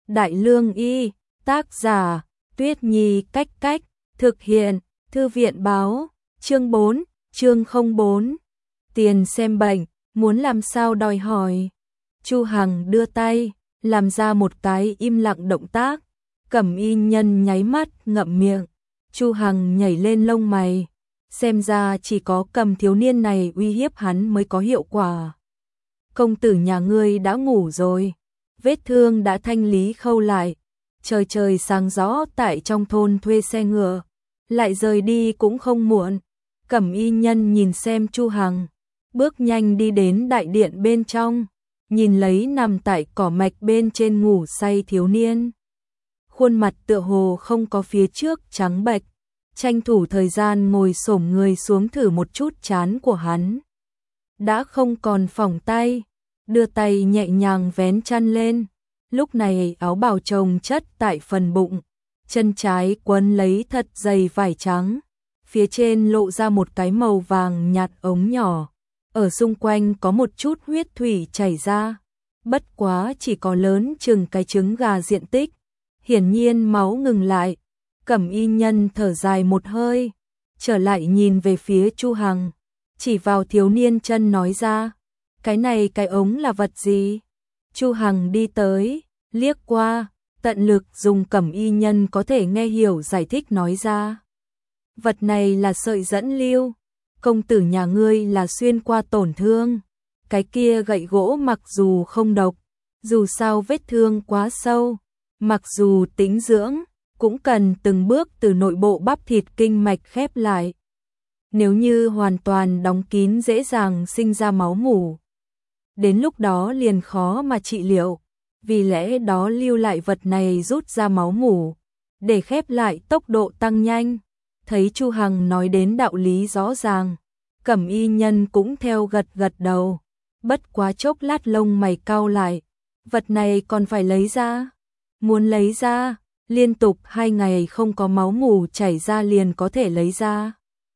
Đại Lương Y, tác giả, Tuyết Nhi Cách Cách, thực hiện, Thư viện báo, chương 4, chương 04. Tiền xem bệnh, muốn làm sao đòi hỏi. Chu Hằng đưa tay, làm ra một cái im lặng động tác. Cẩm y nhân nháy mắt, ngậm miệng. Chu Hằng nhảy lên lông mày. Xem ra chỉ có Cầm thiếu niên này uy hiếp hắn mới có hiệu quả. Công tử nhà ngươi đã ngủ rồi. Vết thương đã thanh lý khâu lại. Trời trời sáng rõ tại trong thôn thuê xe ngựa. Lại rời đi cũng không muộn. Cẩm y nhân nhìn xem Chu Hằng. Bước nhanh đi đến đại điện bên trong. Nhìn lấy nằm tại cỏ mạch bên trên ngủ say thiếu niên. Khuôn mặt tựa hồ không có phía trước trắng bệch. Tranh thủ thời gian ngồi xổm người xuống thử một chút trán của hắn. Đã không còn phỏng tay. Đưa tay nhẹ nhàng vén chăn lên. Lúc này áo bào chồng chất tại phần bụng. Chân trái quấn lấy thật dày vải trắng. Phía trên lộ ra một cái màu vàng nhạt ống nhỏ. Ở xung quanh có một chút huyết thủy chảy ra. Bất quá chỉ có lớn chừng cái trứng gà diện tích. Hiển nhiên máu ngừng lại. Cẩm y nhân thở dài một hơi. Trở lại nhìn về phía Chu Hằng. Chỉ vào thiếu niên chân nói ra. Cái này cái ống là vật gì? Chu Hằng đi tới, liếc qua, tận lực dùng cẩm y nhân có thể nghe hiểu giải thích nói ra. Vật này là sợi dẫn lưu. Công tử nhà ngươi là xuyên qua tổn thương. Cái kia gậy gỗ mặc dù không độc, dù sao vết thương quá sâu, mặc dù tĩnh dưỡng, cũng cần từng bước từ nội bộ bắp thịt kinh mạch khép lại. Nếu như hoàn toàn đóng kín dễ dàng sinh ra máu mủ. Đến lúc đó liền khó mà trị liệu, vì lẽ đó lưu lại vật này rút ra máu mủ, để khép lại tốc độ tăng nhanh. Thấy Chu Hằng nói đến đạo lý rõ ràng, Cẩm y nhân cũng theo gật gật đầu. Bất quá chốc lát lông mày cau lại, vật này còn phải lấy ra. Muốn lấy ra, liên tục 2 ngày không có máu mủ chảy ra liền có thể lấy ra.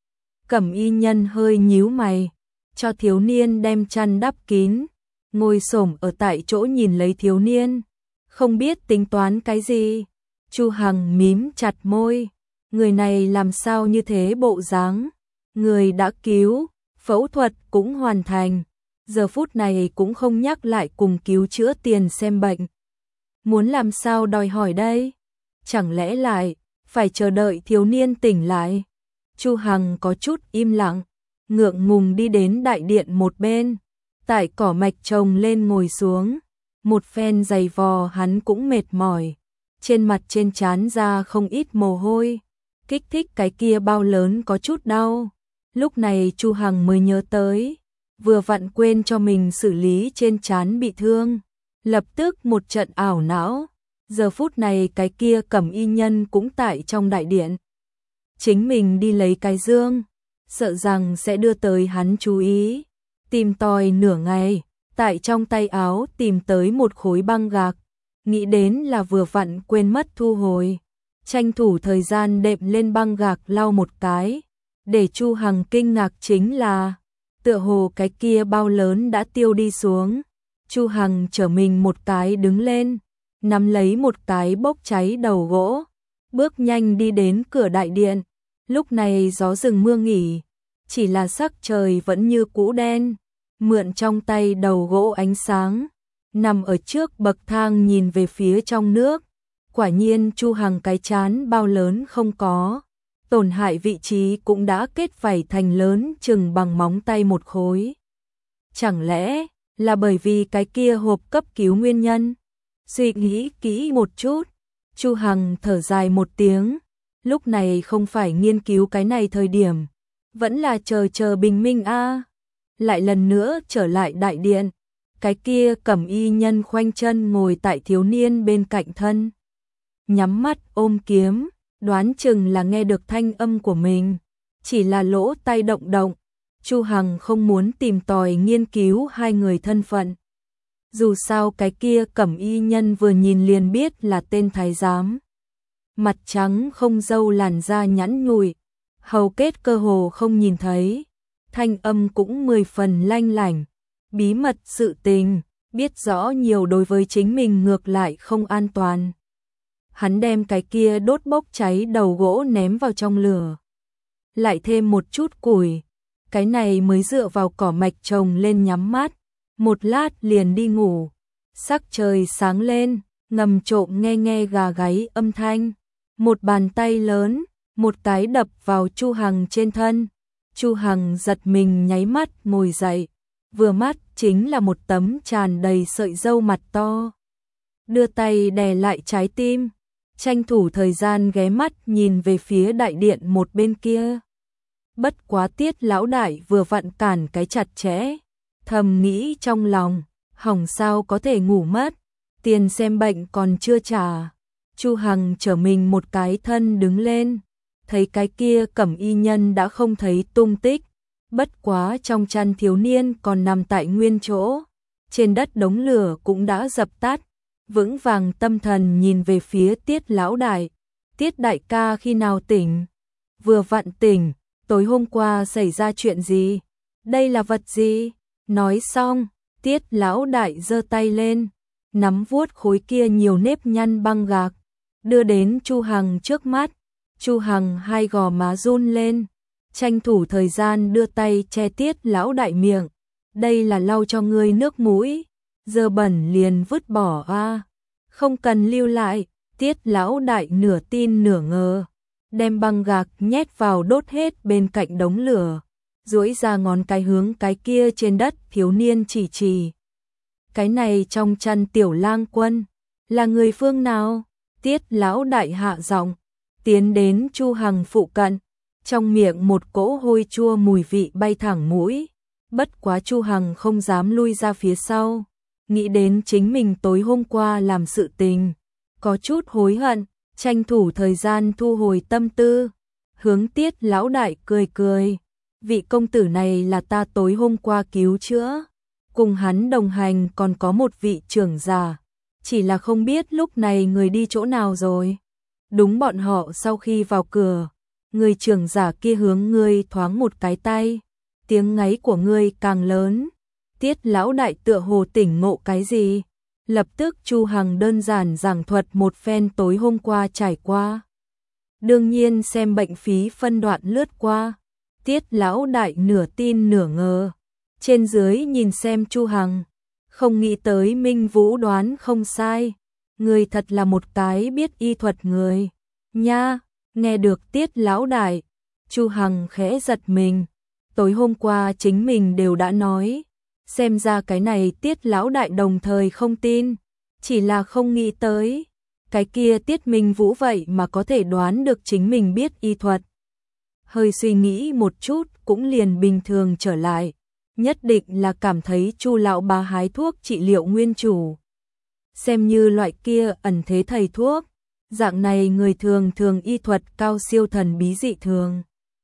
Cẩm y nhân hơi nhíu mày, cho thiếu niên đem chăn đắp kín, ngồi xổm ở tại chỗ nhìn lấy thiếu niên, không biết tính toán cái gì. Chu Hằng mím chặt môi, người này làm sao như thế bộ dáng, người đã cứu, phẫu thuật cũng hoàn thành, giờ phút này cũng không nhắc lại cùng cứu chữa tiền xem bệnh. Muốn làm sao đòi hỏi đây? Chẳng lẽ lại phải chờ đợi thiếu niên tỉnh lại? Chu Hằng có chút im lặng, ngượng ngùng đi đến đại điện một bên, tại cỏ mạch trồng lên ngồi xuống. Một phen giày vò hắn cũng mệt mỏi, trên mặt trên trán ra không ít mồ hôi, kích thích cái kia bao lớn có chút đau. Lúc này Chu Hằng mới nhớ tới, vừa vặn quên cho mình xử lý trên trán bị thương, lập tức một trận ảo não. Giờ phút này cái kia Cẩm y nhân cũng tại trong đại điện. Chính mình đi lấy cái dương, sợ rằng sẽ đưa tới hắn chú ý. Tìm tòi nửa ngày, tại trong tay áo tìm tới một khối băng gạc, nghĩ đến là vừa vặn quên mất thu hồi. Tranh thủ thời gian đệm lên băng gạc lau một cái, để Chu Hằng kinh ngạc chính là, tựa hồ cái kia bao lớn đã tiêu đi xuống. Chu Hằng trở mình một cái đứng lên, nắm lấy một cái bốc cháy đầu gỗ, bước nhanh đi đến cửa đại điện. Lúc này gió rừng mưa nghỉ, chỉ là sắc trời vẫn như cũ đen, mượn trong tay đầu gỗ ánh sáng, nằm ở trước bậc thang nhìn về phía trong nước. Quả nhiên Chu Hằng cái chán bao lớn không có, tổn hại vị trí cũng đã kết vảy thành lớn chừng bằng móng tay một khối. Chẳng lẽ là bởi vì cái kia hộp cấp cứu nguyên nhân? Suy nghĩ kỹ một chút, Chu Hằng thở dài một tiếng. Lúc này không phải nghiên cứu cái này thời điểm, vẫn là chờ bình minh a. Lại lần nữa trở lại đại điện, cái kia Cẩm y nhân khoanh chân ngồi tại thiếu niên bên cạnh thân, nhắm mắt ôm kiếm, đoán chừng là nghe được thanh âm của mình, chỉ là lỗ tai động động. Chu Hằng không muốn tìm tòi nghiên cứu hai người thân phận. Dù sao cái kia Cẩm y nhân vừa nhìn liền biết là tên thái giám. Mặt trắng không râu, làn da nhẵn nhụi, hầu kết cơ hồ không nhìn thấy, thanh âm cũng 10 phần lanh lảnh. Bí mật sự tình, biết rõ nhiều đối với chính mình ngược lại không an toàn. Hắn đem cái kia đốt bốc cháy đầu gỗ ném vào trong lửa. Lại thêm một chút củi, cái này mới dựa vào cỏ mạch trồng lên nhắm mắt, một lát liền đi ngủ. Sắc trời sáng lên, ngầm trộm nghe nghe gà gáy âm thanh. Một bàn tay lớn, một cái đập vào Chu Hằng trên thân. Chu Hằng giật mình nháy mắt ngồi dậy, vừa mắt chính là một tấm tràn đầy sợi râu mặt to. Đưa tay đè lại trái tim, tranh thủ thời gian ghé mắt nhìn về phía đại điện một bên kia. Bất quá Tiết lão đại vừa vặn cản cái chặt chẽ, thầm nghĩ trong lòng, hỏng sao có thể ngủ mất, tiền xem bệnh còn chưa trả. Chu Hằng trở mình một cái thân đứng lên, thấy cái kia cẩm y nhân đã không thấy tung tích, bất quá trong chăn thiếu niên còn nằm tại nguyên chỗ, trên đất đống lửa cũng đã dập tắt, vững vàng tâm thần nhìn về phía Tiết lão đại. Tiết đại ca khi nào tỉnh? Vừa vặn tỉnh, tối hôm qua xảy ra chuyện gì? Đây là vật gì? Nói xong, Tiết lão đại giơ tay lên, nắm vuốt khối kia nhiều nếp nhăn băng gạc, đưa đến Chu Hằng trước mắt. Chu Hằng hai gò má run lên, tranh thủ thời gian đưa tay che Tiết lão đại miệng. Đây là lau cho ngươi nước mũi, dơ bẩn liền vứt bỏ a, không cần lưu lại. Tiết lão đại nửa tin nửa ngờ, đem băng gạc nhét vào đốt hết bên cạnh đống lửa, duỗi ra ngón cái hướng cái kia trên đất thiếu niên chỉ. Cái này trong chăn tiểu lang quân, là người phương nào? Tiết lão đại hạ giọng, tiến đến Chu Hằng phụ cận, trong miệng một cỗ hôi chua mùi vị bay thẳng mũi. Bất quá Chu Hằng không dám lui ra phía sau, nghĩ đến chính mình tối hôm qua làm sự tình, có chút hối hận, tranh thủ thời gian thu hồi tâm tư, hướng Tiết lão đại cười cười. Vị công tử này là ta tối hôm qua cứu chữa, cùng hắn đồng hành còn có một vị trưởng giả, chỉ là không biết lúc này người đi chỗ nào rồi. Đúng, bọn họ sau khi vào cửa, người trưởng giả kia hướng ngươi thoáng một cái tay, tiếng ngáy của ngươi càng lớn. Tiết lão đại tựa hồ tỉnh ngộ cái gì, lập tức Chu Hằng đơn giản giảng thuật một phen tối hôm qua trải qua. Đương nhiên xem bệnh phí phân đoạn lướt qua, Tiết lão đại nửa tin nửa ngờ, trên dưới nhìn xem Chu Hằng, không nghĩ tới Minh Vũ đoán không sai, người thật là một cái biết y thuật người nha. Nghe được Tiết lão đại, Chu Hằng khẽ giật mình, tối hôm qua chính mình đều đã nói, xem ra cái này Tiết lão đại đồng thời không tin, chỉ là không nghĩ tới, cái kia Tiết Minh Vũ vậy mà có thể đoán được chính mình biết y thuật. Hơi suy nghĩ một chút cũng liền bình thường trở lại, nhất định là cảm thấy Chu lão bà hái thuốc trị liệu nguyên chủ. Xem như loại kia ẩn thế thầy thuốc, dạng này người thường thường y thuật cao siêu thần bí dị thường.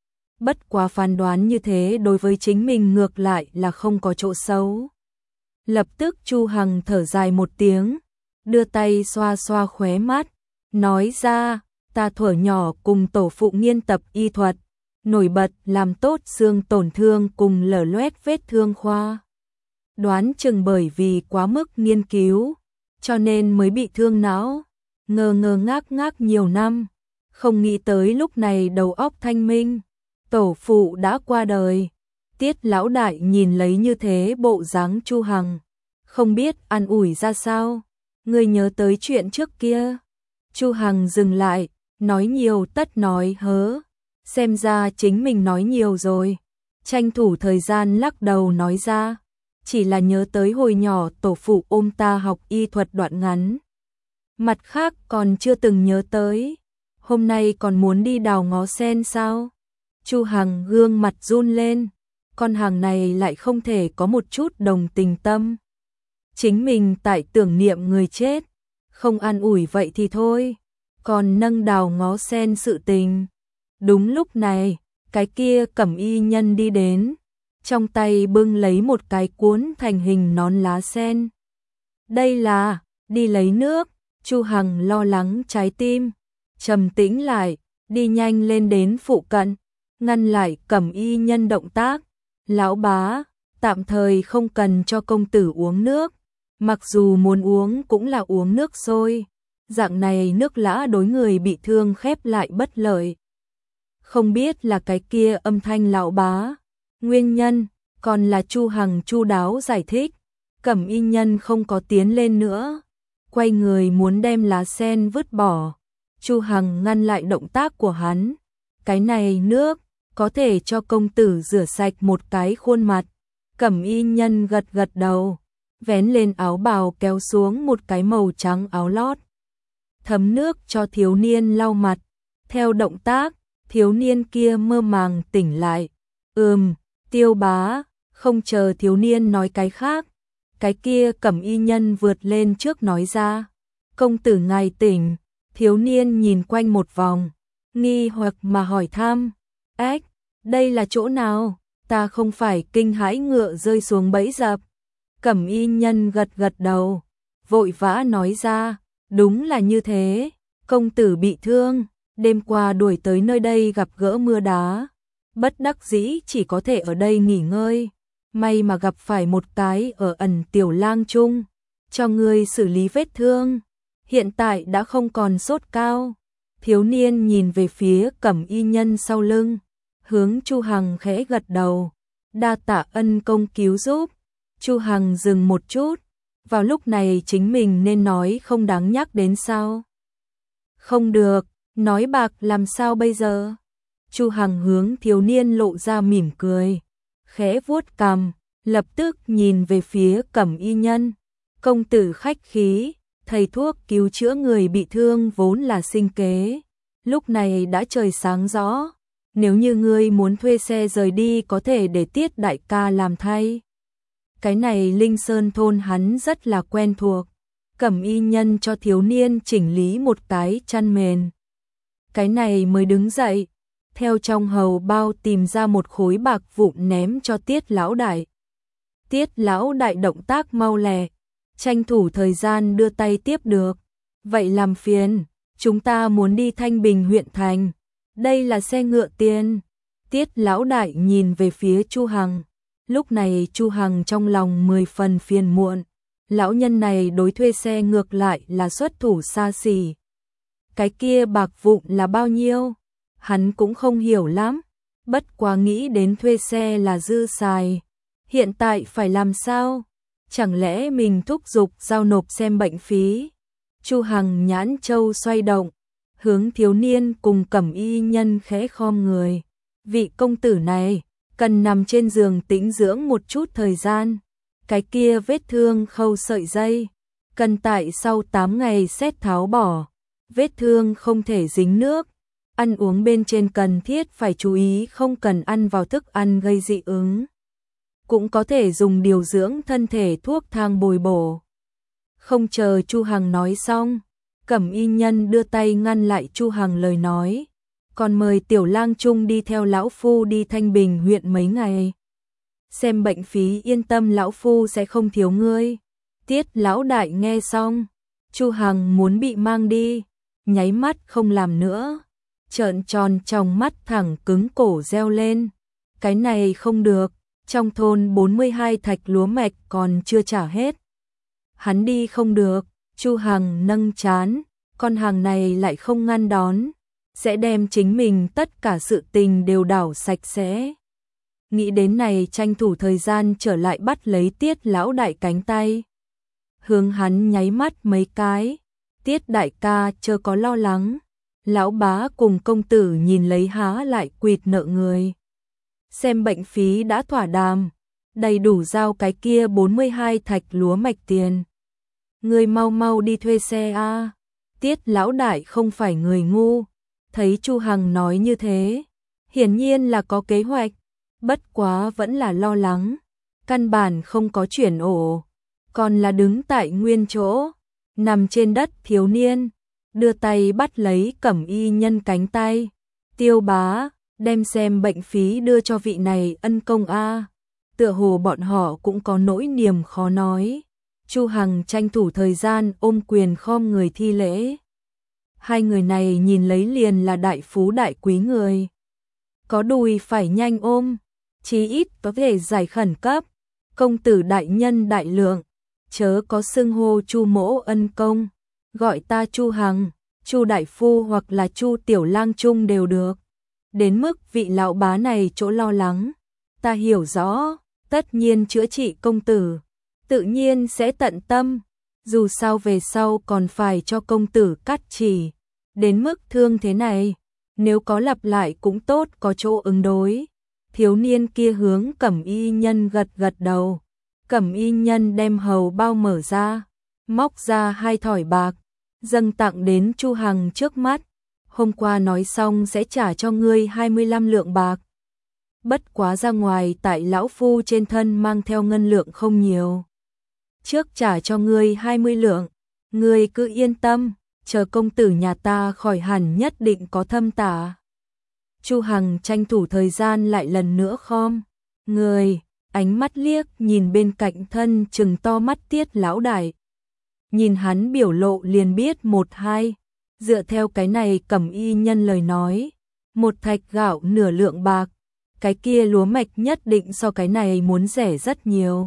Bất quá phán đoán như thế đối với chính mình ngược lại là không có chỗ xấu. Lập tức Chu Hằng thở dài một tiếng, đưa tay xoa xoa khóe mắt, nói ra, ta thuở nhỏ cùng tổ phụ nghiên tập y thuật, nổi bật làm tốt xương tổn thương cùng lở loét vết thương khoa. Đoán chừng bởi vì quá mức nghiên cứu, cho nên mới bị thương não, ngơ ngác nhiều năm, không nghĩ tới lúc này đầu óc thanh minh, tổ phụ đã qua đời. Tiết lão đại nhìn lấy như thế bộ dáng Chu Hằng, không biết an ủi ra sao. Người nhớ tới chuyện trước kia. Chu Hằng dừng lại, nói nhiều tất nói hớ, xem ra chính mình nói nhiều rồi, tranh thủ thời gian lắc đầu nói ra, chỉ là nhớ tới hồi nhỏ tổ phụ ôm ta học y thuật đoạn ngắn. Mặt khác còn chưa từng nhớ tới, hôm nay còn muốn đi đào ngó sen sao? Chu Hằng gương mặt run lên, con hàng này lại không thể có một chút đồng tình tâm. Chính mình tại tưởng niệm người chết, không an ủi vậy thì thôi, còn nâng đào ngó sen sự tình. Đúng lúc này, cái kia cẩm y nhân đi đến, trong tay bưng lấy một cái cuốn thành hình nón lá sen. Đây là, đi lấy nước. Chu Hằng lo lắng trái tim, trầm tĩnh lại, đi nhanh lên đến phụ cận, ngăn lại cẩm y nhân động tác. Lão bá, tạm thời không cần cho công tử uống nước, mặc dù muốn uống cũng là uống nước sôi, dạng này nước lã đối người bị thương khép lại bất lợi. Không biết là cái kia âm thanh lão bá, nguyên nhân, còn là Chu Hằng chu đáo giải thích, Cẩm Y Nhân không có tiến lên nữa, quay người muốn đem lá sen vứt bỏ. Chu Hằng ngăn lại động tác của hắn, cái này nước, có thể cho công tử rửa sạch một cái khuôn mặt. Cẩm Y Nhân gật gật đầu, vén lên áo bào kéo xuống một cái màu trắng áo lót. Thấm nước cho thiếu niên lau mặt, theo động tác, thiếu niên kia mơ màng tỉnh lại. Tiêu bá, không chờ thiếu niên nói cái khác. Cái kia Cẩm Y Nhân vượt lên trước nói ra. Công tử ngài tỉnh, thiếu niên nhìn quanh một vòng, nghi hoặc mà hỏi thăm. Ếch, đây là chỗ nào? Ta không phải kinh hãi ngựa rơi xuống bẫy dập. Cẩm Y Nhân gật gật đầu, vội vã nói ra, đúng là như thế, công tử bị thương, đêm qua đuổi tới nơi đây gặp gỡ mưa đá, bất đắc dĩ chỉ có thể ở đây nghỉ ngơi, may mà gặp phải một cái ở ẩn tiểu lang trung, cho ngươi xử lý vết thương, hiện tại đã không còn sốt cao. Thiếu niên nhìn về phía Cẩm Y Nhân sau lưng, hướng Chu Hằng khẽ gật đầu, đa tạ ân công cứu giúp. Chu Hằng dừng một chút, vào lúc này chính mình nên nói không đáng nhắc đến sao? Không được, nói bạc làm sao bây giờ? Chu Hằng hướng thiếu niên lộ ra mỉm cười, khẽ vuốt cằm, lập tức nhìn về phía Cẩm Y Nhân. Công tử khách khí, thầy thuốc cứu chữa người bị thương vốn là sinh kế. Lúc này đã trời sáng rõ, nếu như ngươi muốn thuê xe rời đi có thể để Tiết đại ca làm thay. Cái này Linh Sơn thôn hắn rất là quen thuộc. Cẩm Y Nhân cho thiếu niên chỉnh lý một cái chăn mền. Cái này mới đứng dậy, theo trong hầu bao tìm ra một khối bạc vụn ném cho Tiết lão đại. Tiết lão đại động tác mau lẹ, tranh thủ thời gian đưa tay tiếp được. Vậy làm phiền, chúng ta muốn đi Thanh Bình huyện thành. Đây là xe ngựa tiền. Tiết lão đại nhìn về phía Chu Hằng. Lúc này Chu Hằng trong lòng 10 phần phiền muộn. Lão nhân này đối thuê xe ngược lại là xuất thủ xa xỉ. Cái kia bạc vụn là bao nhiêu? Hắn cũng không hiểu lắm. Bất quá nghĩ đến thuê xe là dư xài. Hiện tại phải làm sao? Chẳng lẽ mình thúc giục giao nộp xem bệnh phí? Chu Hằng nhãn châu xoay động, hướng thiếu niên cùng Cẩm Y Nhân khẽ khom người. Vị công tử này cần nằm trên giường tĩnh dưỡng một chút thời gian. Cái kia vết thương khâu sợi dây, cần tại sau 8 ngày xét tháo bỏ. Vết thương không thể dính nước. Ăn uống bên trên cần thiết phải chú ý không cần ăn vào thức ăn gây dị ứng. Cũng có thể dùng điều dưỡng thân thể thuốc thang bồi bổ. Không chờ Chu Hằng nói xong, Cẩm Y Nhân đưa tay ngăn lại Chu Hằng lời nói. Còn mời tiểu lang trung đi theo lão phu đi Thanh Bình huyện mấy ngày. Xem bệnh phí yên tâm lão phu sẽ không thiếu ngươi. Tiết lão đại nghe xong, Chu Hằng muốn bị mang đi, nháy mắt không làm nữa. Trợn tròn trong mắt thẳng cứng cổ reo lên. Cái này không được, trong thôn 42 thạch lúa mạch còn chưa trả hết. Hắn đi không được, Chu Hằng nâng trán, con hàng này lại không ngăn đón, sẽ đem chính mình tất cả sự tình đều đảo sạch sẽ. Nghĩ đến này tranh thủ thời gian trở lại bắt lấy Tiết lão đại cánh tay. Hướng hắn nháy mắt mấy cái, Tiết đại ca chớ có lo lắng. Lão bá cùng công tử nhìn lấy há lại quỵt nợ người. Xem bệnh phí đã thỏa đàm, đầy đủ giao cái kia 42 thạch lúa mạch tiền. Người mau mau đi thuê xe a. Tiết lão đại không phải người ngu, thấy Chu Hằng nói như thế, hiển nhiên là có kế hoạch, bất quá vẫn là lo lắng, căn bản không có chuyển ổ, còn là đứng tại nguyên chỗ, nằm trên đất thiếu niên, đưa tay bắt lấy Cẩm Y Nhân cánh tay. Tiêu bá, đem xem bệnh phí đưa cho vị này ân công a. Tựa hồ bọn họ cũng có nỗi niềm khó nói. Chu Hằng tranh thủ thời gian ôm quyền khom người thi lễ. Hai người này nhìn lấy liền là đại phú đại quý người. Có đùi phải nhanh ôm, chí ít có thể giải khẩn cấp. Công tử đại nhân đại lượng, chớ có xưng hô Chu mỗ ân công, gọi ta Chu Hằng, Chu đại phu hoặc là Chu tiểu lang trung đều được. Đến mức vị lão bá này chỗ lo lắng, ta hiểu rõ, tất nhiên chữa trị công tử, tự nhiên sẽ tận tâm, dù sao về sau còn phải cho công tử cắt chỉ, đến mức thương thế này, nếu có lặp lại cũng tốt có chỗ ứng đối. Thiếu niên kia hướng Cẩm Y Nhân gật gật đầu, Cẩm Y Nhân đem hầu bao mở ra, móc ra 2 thỏi bạc, dâng tặng đến Chu Hằng trước mắt, hôm qua nói xong sẽ trả cho ngươi 25 lượng bạc. Bất quá ra ngoài tại lão phu trên thân mang theo ngân lượng không nhiều. Trước trả cho ngươi 20 lượng, ngươi cứ yên tâm, chờ công tử nhà ta khỏi hẳn nhất định có thâm tả. Chu Hằng tranh thủ thời gian lại lần nữa khom người, ánh mắt liếc nhìn bên cạnh thân trừng to mắt Tiết lão đại. Nhìn hắn biểu lộ liền biết 1-2, dựa theo cái này Cẩm Y Nhân lời nói, 1 thạch gạo nửa lượng bạc, cái kia lúa mạch nhất định so cái này muốn rẻ rất nhiều.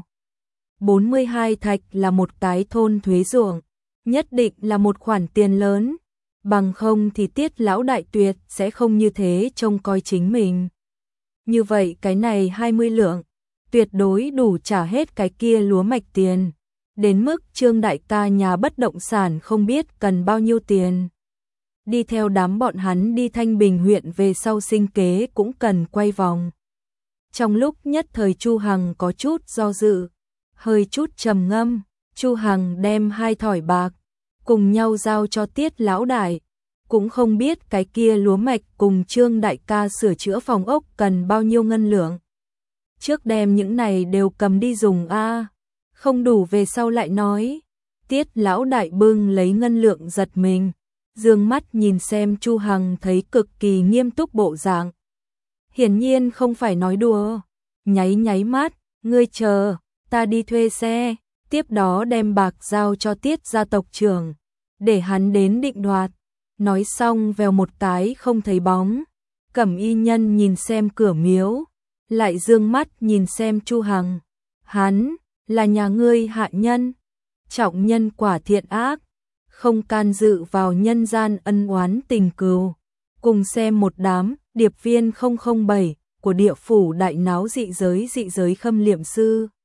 42 thạch là một cái thôn thuế ruộng, nhất định là một khoản tiền lớn, bằng không thì Tiết lão đại tuyệt sẽ không như thế trông coi chính mình. Như vậy cái này 20 lượng, tuyệt đối đủ trả hết cái kia lúa mạch tiền, đến mức Trương đại ca nhà bất động sản không biết cần bao nhiêu tiền. Đi theo đám bọn hắn đi Thanh Bình huyện về sau sinh kế cũng cần quay vòng. Trong lúc nhất thời Chu Hằng có chút do dự, hơi chút trầm ngâm, Chu Hằng đem 2 thỏi bạc cùng nhau giao cho Tiết lão đại, cũng không biết cái kia lúa mạch cùng Trương đại ca sửa chữa phòng ốc cần bao nhiêu ngân lượng. Trước đem những này đều cầm đi dùng a, không đủ về sau lại nói. Tiết lão đại bưng lấy ngân lượng giật mình, dương mắt nhìn xem Chu Hằng thấy cực kỳ nghiêm túc bộ dạng. Hiển nhiên không phải nói đùa, nháy nháy mắt, ngươi chờ, ta đi thuê xe, tiếp đó đem bạc giao cho Tiết gia tộc trưởng, để hắn đến định đoạt. Nói xong vèo một cái không thấy bóng, Cẩm Y Nhân nhìn xem cửa miếu, lại dương mắt nhìn xem Chu Hằng, hắn là nhà ngươi hạ nhân, trọng nhân quả thiện ác, không can dự vào nhân gian ân oán tình cừu, cùng xem một đám điệp viên 007 của địa phủ đại náo dị giới khâm liệm sư.